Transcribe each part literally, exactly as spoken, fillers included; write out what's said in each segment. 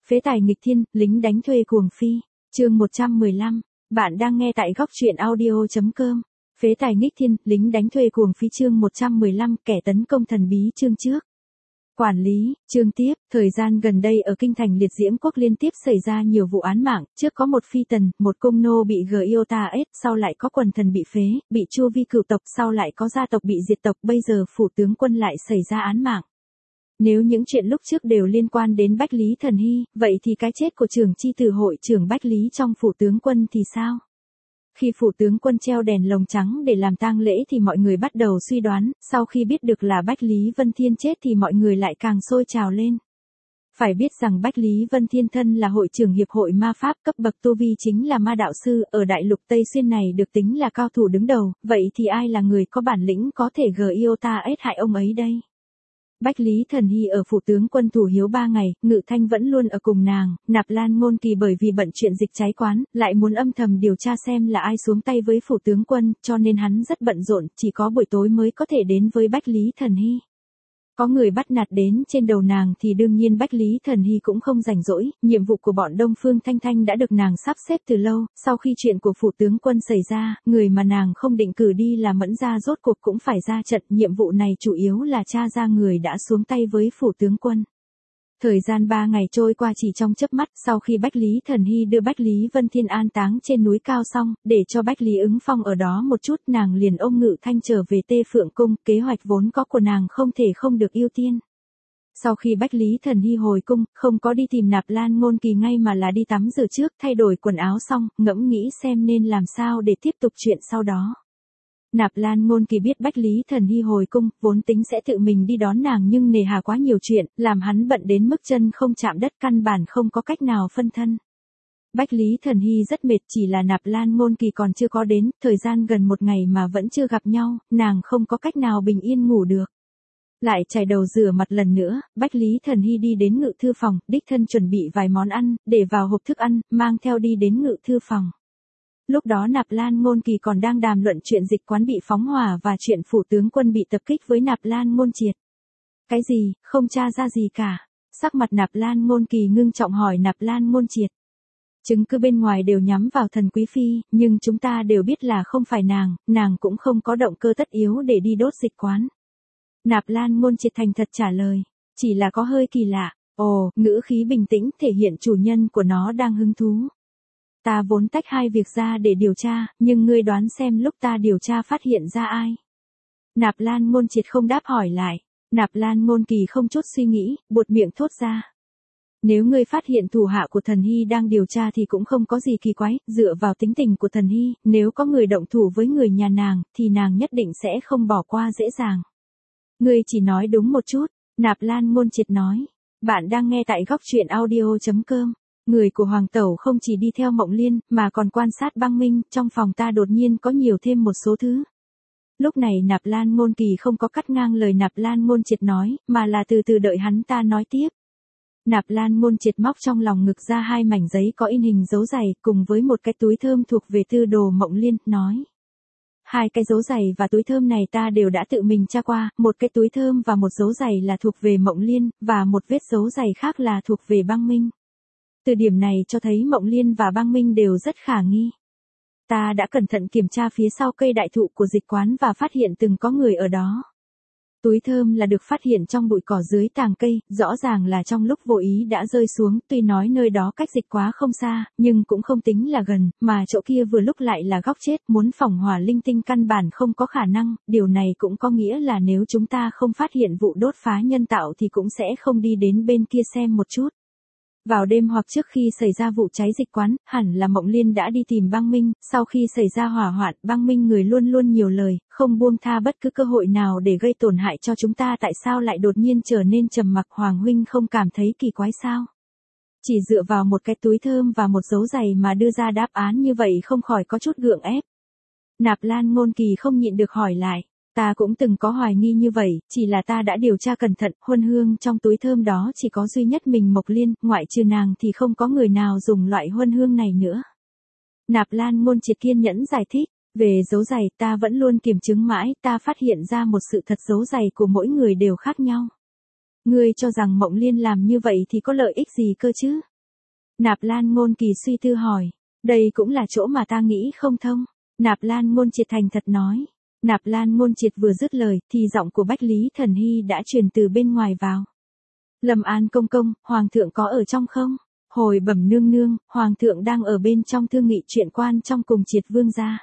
Phế tài nghịch thiên, lính đánh thuê cuồng phi. Chương một trăm mười lăm. Bạn đang nghe tại góc truyện audio chấm com. Phế tài nghịch thiên, lính đánh thuê cuồng phi chương một trăm mười lăm, kẻ tấn công thần bí chương trước. Quản lý, chương tiếp, thời gian gần đây ở kinh thành liệt diễm quốc liên tiếp xảy ra nhiều vụ án mạng, trước có một phi tần, một cung nô bị Giota ép, sau lại có quần thần bị phế, bị chu vi cửu tộc, sau lại có gia tộc bị diệt tộc, bây giờ phủ tướng quân lại xảy ra án mạng. Nếu những chuyện lúc trước đều liên quan đến Bách Lý Thần Hy, vậy thì cái chết của trưởng chi tử hội trưởng Bách Lý trong phủ tướng quân thì sao? Khi phủ tướng quân treo đèn lồng trắng để làm tang lễ thì mọi người bắt đầu suy đoán, sau khi biết được là Bách Lý Vân Thiên chết thì mọi người lại càng sôi trào lên. Phải biết rằng Bách Lý Vân Thiên thân là hội trưởng hiệp hội ma pháp, cấp bậc tu vi chính là ma đạo sư, ở đại lục Tây Xuyên này được tính là cao thủ đứng đầu, vậy thì ai là người có bản lĩnh có thể Giota ép hại ông ấy đây? Bách Lý Thần Hy ở phủ tướng quân thủ hiếu ba ngày, Ngự Thanh vẫn luôn ở cùng nàng, Nạp Lan Ngôn Kỳ bởi vì bận chuyện dịch cháy quán, lại muốn âm thầm điều tra xem là ai xuống tay với phủ tướng quân, cho nên hắn rất bận rộn, chỉ có buổi tối mới có thể đến với Bách Lý Thần Hy. Có người bắt nạt đến trên đầu nàng thì đương nhiên Bách Lý Thần Hy cũng không rảnh rỗi, nhiệm vụ của bọn Đông Phương Thanh Thanh đã được nàng sắp xếp từ lâu, sau khi chuyện của phủ tướng quân xảy ra, người mà nàng không định cử đi là Mẫn Gia rốt cuộc cũng phải ra trận, nhiệm vụ này chủ yếu là tra ra người đã xuống tay với phủ tướng quân. Thời gian ba ngày trôi qua chỉ trong chớp mắt, sau khi Bách Lý Thần Hy đưa Bách Lý Vân Thiên an táng trên núi cao xong, để cho Bách Lý Ứng Phong ở đó một chút, nàng liền ôm Ngự Thanh trở về Tê Phượng Cung, kế hoạch vốn có của nàng không thể không được ưu tiên. Sau khi Bách Lý Thần Hy hồi cung, không có đi tìm Nạp Lan Ngôn Kỳ ngay mà là đi tắm rửa trước, thay đổi quần áo xong, ngẫm nghĩ xem nên làm sao để tiếp tục chuyện sau đó. Nạp Lan Ngôn Kỳ biết Bách Lý Thần Hy hồi cung, vốn tính sẽ tự mình đi đón nàng nhưng nề hà quá nhiều chuyện, làm hắn bận đến mức chân không chạm đất, căn bản không có cách nào phân thân. Bách Lý Thần Hy rất mệt, chỉ là Nạp Lan Ngôn Kỳ còn chưa có đến, thời gian gần một ngày mà vẫn chưa gặp nhau, nàng không có cách nào bình yên ngủ được. Lại chải đầu rửa mặt lần nữa, Bách Lý Thần Hy đi đến ngự thư phòng, đích thân chuẩn bị vài món ăn, để vào hộp thức ăn, mang theo đi đến ngự thư phòng. Lúc đó Nạp Lan Ngôn Kỳ còn đang đàm luận chuyện dịch quán bị phóng hỏa và chuyện phủ tướng quân bị tập kích với Nạp Lan Ngôn Triệt. Cái gì, không tra ra gì cả? Sắc mặt Nạp Lan Ngôn Kỳ ngưng trọng hỏi Nạp Lan Ngôn Triệt. Chứng cứ bên ngoài đều nhắm vào Thần Quý Phi, nhưng chúng ta đều biết là không phải nàng, nàng cũng không có động cơ tất yếu để đi đốt dịch quán. Nạp Lan Ngôn Triệt thành thật trả lời, chỉ là có hơi kỳ lạ. Ồ, ngữ khí bình tĩnh thể hiện chủ nhân của nó đang hứng thú. Ta vốn tách hai việc ra để điều tra, nhưng ngươi đoán xem lúc ta điều tra phát hiện ra ai? Nạp Lan Ngôn Triệt không đáp hỏi lại. Nạp Lan Ngôn Kỳ không chút suy nghĩ, buột miệng thốt ra. Nếu ngươi phát hiện thủ hạ của Thần Hy đang điều tra thì cũng không có gì kỳ quái, dựa vào tính tình của Thần Hy, nếu có người động thủ với người nhà nàng, thì nàng nhất định sẽ không bỏ qua dễ dàng. Ngươi chỉ nói đúng một chút, Nạp Lan Ngôn Triệt nói. Bạn đang nghe tại góc truyện audio chấm com. Người của Hoàng Tẩu không chỉ đi theo Mộng Liên, mà còn quan sát Băng Minh, trong phòng ta đột nhiên có nhiều thêm một số thứ. Lúc này Nạp Lan Ngôn Kỳ không có cắt ngang lời Nạp Lan Ngôn Triệt nói, mà là từ từ đợi hắn ta nói tiếp. Nạp Lan Ngôn Triệt móc trong lòng ngực ra hai mảnh giấy có in hình dấu giày, cùng với một cái túi thơm thuộc về tư đồ Mộng Liên, nói. Hai cái dấu giày và túi thơm này ta đều đã tự mình tra qua, một cái túi thơm và một dấu giày là thuộc về Mộng Liên, và một vết dấu giày khác là thuộc về Băng Minh. Từ điểm này cho thấy Mộng Liên và Băng Minh đều rất khả nghi. Ta đã cẩn thận kiểm tra phía sau cây đại thụ của dịch quán và phát hiện từng có người ở đó. Túi thơm là được phát hiện trong bụi cỏ dưới tàng cây, rõ ràng là trong lúc vô ý đã rơi xuống, tuy nói nơi đó cách dịch quá không xa, nhưng cũng không tính là gần, mà chỗ kia vừa lúc lại là góc chết, muốn phỏng hỏa linh tinh căn bản không có khả năng, điều này cũng có nghĩa là nếu chúng ta không phát hiện vụ đốt phá nhân tạo thì cũng sẽ không đi đến bên kia xem một chút. Vào đêm hoặc trước khi xảy ra vụ cháy dịch quán, hẳn là Mộng Liên đã đi tìm Băng Minh, sau khi xảy ra hỏa hoạn, Băng Minh người luôn luôn nhiều lời, không buông tha bất cứ cơ hội nào để gây tổn hại cho chúng ta, tại sao lại đột nhiên trở nên trầm mặc? Hoàng huynh không cảm thấy kỳ quái sao? Chỉ dựa vào một cái túi thơm và một dấu giày mà đưa ra đáp án như vậy không khỏi có chút gượng ép. Nạp Lan Ngôn Kỳ không nhịn được hỏi lại. Ta cũng từng có hoài nghi như vậy, chỉ là ta đã điều tra cẩn thận, huân hương trong túi thơm đó chỉ có duy nhất mình Mộc Liên, ngoại trừ nàng thì không có người nào dùng loại huân hương này nữa. Nạp Lan Ngôn Triệt kiên nhẫn giải thích, về dấu giày ta vẫn luôn kiểm chứng mãi, ta phát hiện ra một sự thật, dấu giày của mỗi người đều khác nhau. Ngươi cho rằng Mộng Liên làm như vậy thì có lợi ích gì cơ chứ? Nạp Lan Ngôn Kỳ suy tư hỏi. Đây cũng là chỗ mà ta nghĩ không thông. Nạp Lan Ngôn Triệt thành thật nói. Nạp Lan Ngôn Triệt vừa dứt lời thì giọng của Bách Lý Thần Hy đã truyền từ bên ngoài vào. Lâm An công công, Hoàng thượng có ở trong không? Hồi bẩm nương nương, Hoàng thượng đang ở bên trong thương nghị chuyện quan trong cùng Triệt vương gia.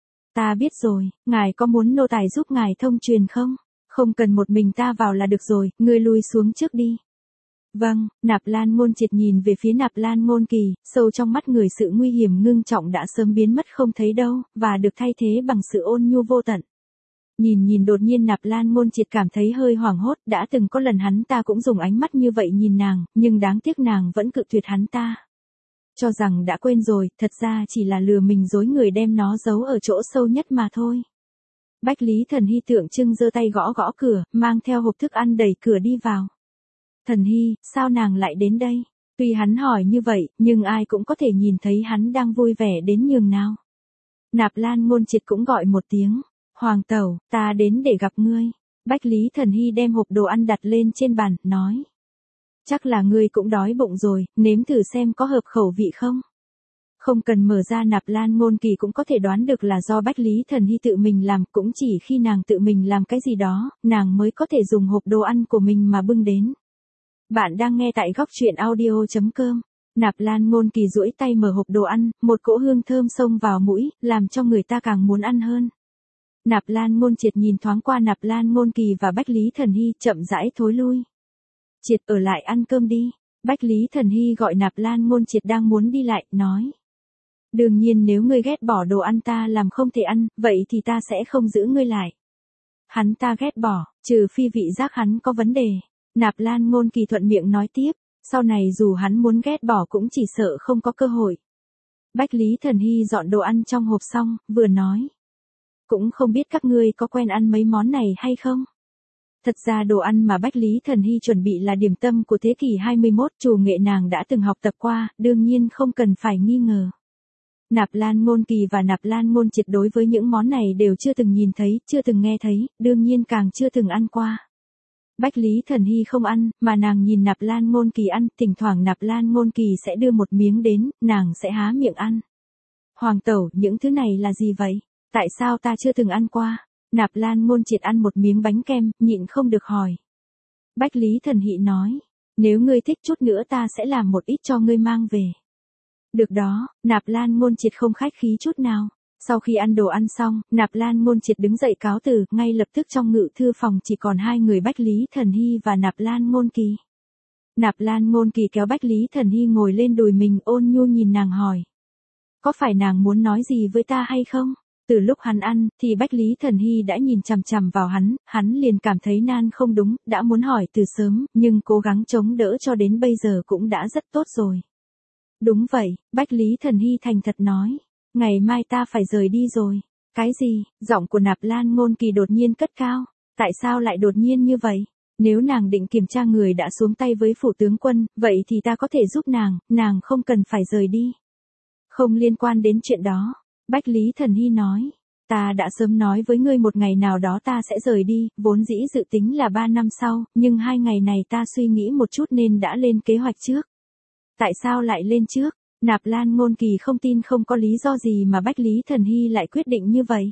Ta biết rồi, ngài có muốn nô tài giúp ngài thông truyền không? Không cần một mình ta vào là được rồi, ngươi lui xuống trước đi. Vâng, Nạp Lan Ngôn Triệt nhìn về phía Nạp Lan Ngôn Kỳ, sâu trong mắt người sự nguy hiểm ngưng trọng đã sớm biến mất không thấy đâu, và được thay thế bằng sự ôn nhu vô tận. Nhìn nhìn đột nhiên Nạp Lan Ngôn Triệt cảm thấy hơi hoảng hốt, đã từng có lần hắn ta cũng dùng ánh mắt như vậy nhìn nàng, nhưng đáng tiếc nàng vẫn cự tuyệt hắn ta. Cho rằng đã quên rồi, thật ra chỉ là lừa mình dối người đem nó giấu ở chỗ sâu nhất mà thôi. Bách Lý Thần Hy tượng trưng giơ tay gõ gõ cửa, mang theo hộp thức ăn đẩy cửa đi vào. Thần Hy, sao nàng lại đến đây? Tuy hắn hỏi như vậy, nhưng ai cũng có thể nhìn thấy hắn đang vui vẻ đến nhường nào. Nạp Lan Ngôn Triệt cũng gọi một tiếng. Hoàng tẩu, ta đến để gặp ngươi. Bách Lý Thần Hy đem hộp đồ ăn đặt lên trên bàn, nói. Chắc là ngươi cũng đói bụng rồi, nếm thử xem có hợp khẩu vị không? Không cần mở ra. Nạp Lan Ngôn Kỳ cũng có thể đoán được là do Bách Lý Thần Hy tự mình làm, cũng chỉ khi nàng tự mình làm cái gì đó, nàng mới có thể dùng hộp đồ ăn của mình mà bưng đến. Bạn đang nghe tại góc truyện audio chấm com. Nạp Lan Ngôn Kỳ duỗi tay mở hộp đồ ăn, một cỗ hương thơm xông vào mũi, làm cho người ta càng muốn ăn hơn. Nạp Lan Ngôn Triệt nhìn thoáng qua Nạp Lan Ngôn Kỳ và Bách Lý Thần Hy, chậm rãi thối lui. Triệt, ở lại ăn cơm đi. Bách Lý Thần Hy gọi Nạp Lan Ngôn Triệt đang muốn đi lại, nói. Đương nhiên nếu ngươi ghét bỏ đồ ăn ta làm không thể ăn, vậy thì ta sẽ không giữ ngươi lại. Hắn ta ghét bỏ, trừ phi vị giác hắn có vấn đề. Nạp Lan Ngôn Kỳ thuận miệng nói tiếp, sau này dù hắn muốn ghét bỏ cũng chỉ sợ không có cơ hội. Bách Lý Thần Hy dọn đồ ăn trong hộp xong, vừa nói. Cũng không biết các ngươi có quen ăn mấy món này hay không? Thật ra đồ ăn mà Bách Lý Thần Hy chuẩn bị là điểm tâm của thế kỷ hai mươi mốt, chủ nghệ nàng đã từng học tập qua, đương nhiên không cần phải nghi ngờ. Nạp Lan Ngôn Kỳ và Nạp Lan Ngôn Triệt đối với những món này đều chưa từng nhìn thấy, chưa từng nghe thấy, đương nhiên càng chưa từng ăn qua. Bách Lý Thần Hy không ăn, mà nàng nhìn Nạp Lan Ngôn Kỳ ăn, thỉnh thoảng Nạp Lan Ngôn Kỳ sẽ đưa một miếng đến, nàng sẽ há miệng ăn. Hoàng tẩu, những thứ này là gì vậy? Tại sao ta chưa từng ăn qua? Nạp Lan Ngôn Triệt ăn một miếng bánh kem, nhịn không được hỏi. Bách Lý Thần Hy nói, nếu ngươi thích chút nữa ta sẽ làm một ít cho ngươi mang về. Được đó, Nạp Lan Ngôn Triệt không khách khí chút nào. Sau khi ăn đồ ăn xong, Nạp Lan Ngôn Triệt đứng dậy cáo từ, ngay lập tức trong ngự thư phòng chỉ còn hai người Bách Lý Thần Hy và Nạp Lan Ngôn Kỳ. Nạp Lan Ngôn Kỳ kéo Bách Lý Thần Hy ngồi lên đùi mình, ôn nhu nhìn nàng hỏi. Có phải nàng muốn nói gì với ta hay không? Từ lúc hắn ăn, thì Bách Lý Thần Hy đã nhìn chằm chằm vào hắn, hắn liền cảm thấy nan không đúng, đã muốn hỏi từ sớm, nhưng cố gắng chống đỡ cho đến bây giờ cũng đã rất tốt rồi. Đúng vậy, Bách Lý Thần Hy thành thật nói. Ngày mai ta phải rời đi rồi. Cái gì? Giọng của Nạp Lan Ngôn Kỳ đột nhiên cất cao. Tại sao lại đột nhiên như vậy? Nếu nàng định kiểm tra người đã xuống tay với phủ tướng quân, vậy thì ta có thể giúp nàng, nàng không cần phải rời đi. Không liên quan đến chuyện đó. Bách Lý Thần Hy nói. Ta đã sớm nói với ngươi một ngày nào đó ta sẽ rời đi, vốn dĩ dự tính là ba năm sau, nhưng hai ngày này ta suy nghĩ một chút nên đã lên kế hoạch trước. Tại sao lại lên trước? Nạp Lan Ngôn Kỳ không tin không có lý do gì mà Bách Lý Thần Hy lại quyết định như vậy.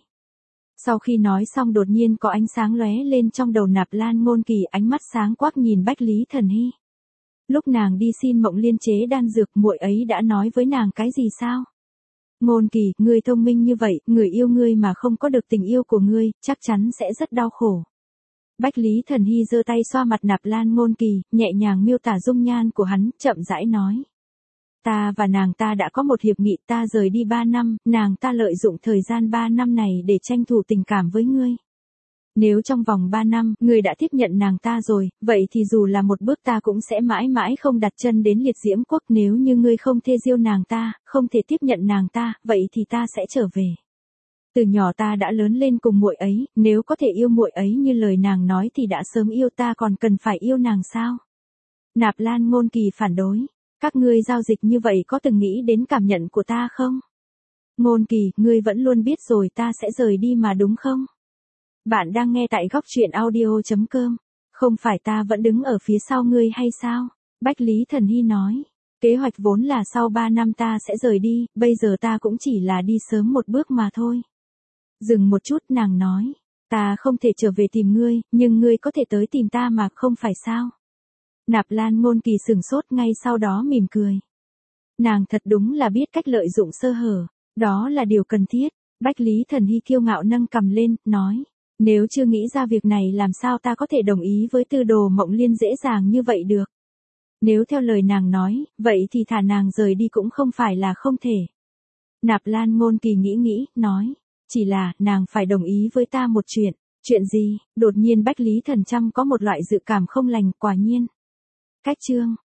Sau khi nói xong đột nhiên có ánh sáng lóe lên trong đầu Nạp Lan Ngôn Kỳ, ánh mắt sáng quắc nhìn Bách Lý Thần Hy. Lúc nàng đi xin Mộng Liên chế đan dược, muội ấy đã nói với nàng cái gì sao? Ngôn Kỳ, ngươi thông minh như vậy, người yêu ngươi mà không có được tình yêu của ngươi, chắc chắn sẽ rất đau khổ. Bách Lý Thần Hy giơ tay xoa mặt Nạp Lan Ngôn Kỳ, nhẹ nhàng miêu tả dung nhan của hắn, chậm rãi nói. Ta và nàng ta đã có một hiệp nghị, ta rời đi ba năm, nàng ta lợi dụng thời gian ba năm này để tranh thủ tình cảm với ngươi. Nếu trong vòng ba năm, ngươi đã tiếp nhận nàng ta rồi, vậy thì dù là một bước ta cũng sẽ mãi mãi không đặt chân đến Liệt Diễm Quốc. Nếu như ngươi không thê diêu nàng ta, không thể tiếp nhận nàng ta, vậy thì ta sẽ trở về. Từ nhỏ ta đã lớn lên cùng muội ấy, nếu có thể yêu muội ấy như lời nàng nói thì đã sớm yêu, ta còn cần phải yêu nàng sao? Nạp Lan Ngôn Kỳ phản đối. Các ngươi giao dịch như vậy có từng nghĩ đến cảm nhận của ta không? Ngôn Kỳ, ngươi vẫn luôn biết rồi ta sẽ rời đi mà đúng không? Bạn đang nghe tại góc truyện audio chấm com. Không phải ta vẫn đứng ở phía sau ngươi hay sao? Bách Lý Thần Hy nói. Kế hoạch vốn là sau ba năm ta sẽ rời đi, bây giờ ta cũng chỉ là đi sớm một bước mà thôi. Dừng một chút nàng nói, ta không thể trở về tìm ngươi, nhưng ngươi có thể tới tìm ta mà không phải sao. Nạp Lan Ngôn Kỳ sừng sốt ngay sau đó mỉm cười. Nàng thật đúng là biết cách lợi dụng sơ hở, đó là điều cần thiết. Bách Lý Thần Hy kiêu ngạo nâng cằm lên, nói, nếu chưa nghĩ ra việc này làm sao ta có thể đồng ý với Tư Đồ Mộng Liên dễ dàng như vậy được. Nếu theo lời nàng nói, vậy thì thả nàng rời đi cũng không phải là không thể. Nạp Lan Ngôn Kỳ nghĩ nghĩ, nói, chỉ là, nàng phải đồng ý với ta một chuyện. Chuyện gì? Đột nhiên Bách Lý Thần Trăm có một loại dự cảm không lành, quả nhiên. Cách chương.